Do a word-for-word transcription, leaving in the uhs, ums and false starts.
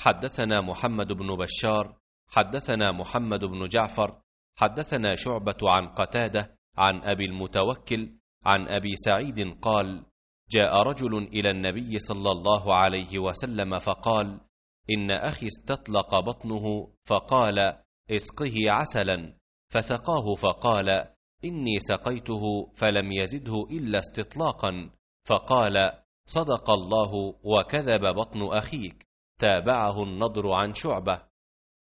حدثنا محمد بن بشار حدثنا محمد بن جعفر حدثنا شعبة عن قتادة عن أبي المتوكل عن أبي سعيد قال: جاء رجل إلى النبي صلى الله عليه وسلم فقال: إن أخي استطلق بطنه، فقال: اسقه عسلا، فسقاه فقال: إني سقيته فلم يزده إلا استطلاقا، فقال: صدق الله وكذب بطن أخيك. تابعه النضر عن شعبة.